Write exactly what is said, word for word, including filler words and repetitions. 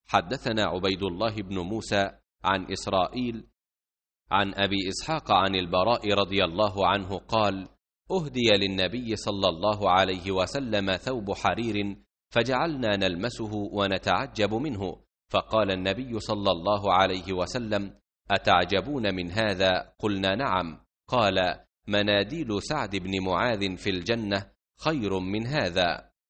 حدثنا عبيد الله بن موسى عن إسرائيل عن أبي إسحاق عن البراء رضي الله عنه قال: أهدي للنبي صلى الله عليه وسلم ثوب حرير فجعلنا نلمسه ونتعجب منه، فقال النبي صلى الله عليه وسلم: أتعجبون من هذا؟ قلنا نعم. قال: مناديل سعد بن معاذ في الجنة خير من هذا.